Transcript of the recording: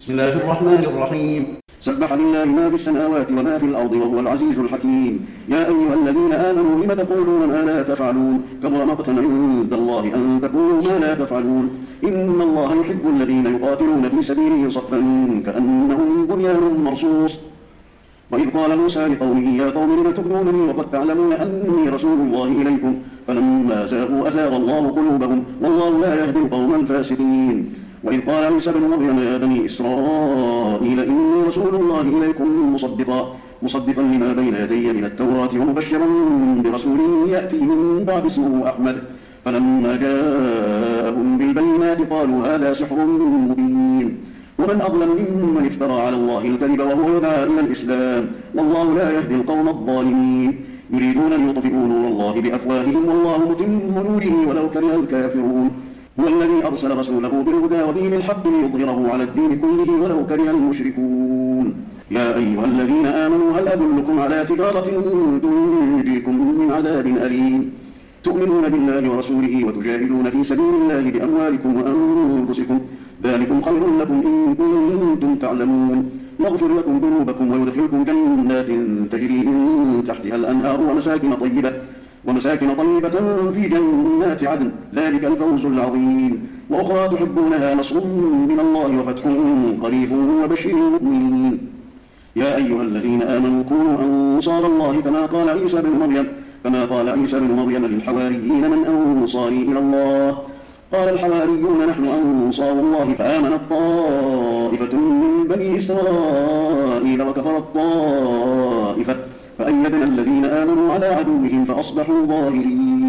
بسم الله الرحمن الرحيم. سبح لله ما في السماوات وما في الأرض وهو العزيز الحكيم. يا أيها الذين آمنوا لم تقولون ما لا تفعلون كبر مقتا عند الله أن تقولوا ما لا تفعلون. إن الله يحب الذين يقاتلون في سبيله صفا كأنهم بنيان مرصوص. وإذ قال موسى لقومه يا قوم لم تؤذونني وقد تعلمون أني رسول الله إليكم فلما زاغوا أزاغ الله قلوبهم والله لا يهدي القوم الفاسقين. وإذ قال عيسى بن مريم يا بني إسرائيل إني رسول الله إليكم مصدقا لما بين يدي من التوراة ومبشرا برسول يأتي من بعد اسمه أحمد. فلما جاءهم بالبينات قالوا هذا سحر مبين. ومن أظلم ممن افترى على الله الكذب وهو يدعى إلى الإسلام والله لا يهدي القوم الظالمين. يريدون أن يطفئوا نور الله بأفواههم والله متم نوره ولو كره الكافرون. هو الذي أرسل رسوله بالهدى ودين الحق ليظهره على الدين كله ولو كره المشركون. يا أيها الذين آمنوا هل أدلكم على تجارة تنجيكم من عذاب أليم تؤمنون بالله ورسوله وتجاهدون في سبيل الله بأموالكم وأنفسكم ذلكم خير لكم إن كنتم تعلمون. يغفر لكم ذنوبكم ويدخلكم جنات تجري من تحتها الأنهار ومساكن طيبة في جنات عدن ذلك الفوز العظيم. وأخرى تحبونها نصر من الله وفتح قريب وبشر المؤمنين. يا أيها الذين آمنوا كونوا أنصار الله كما قال عيسى بن مريم للحواريين من أنصاري إلى الله قال الحواريون نحن أنصار الله فآمنت طائفة من بني إسرائيل وكفرت طائفة فأيدنا الذين آمنوا على عدوهم فأصبحوا ظاهرين.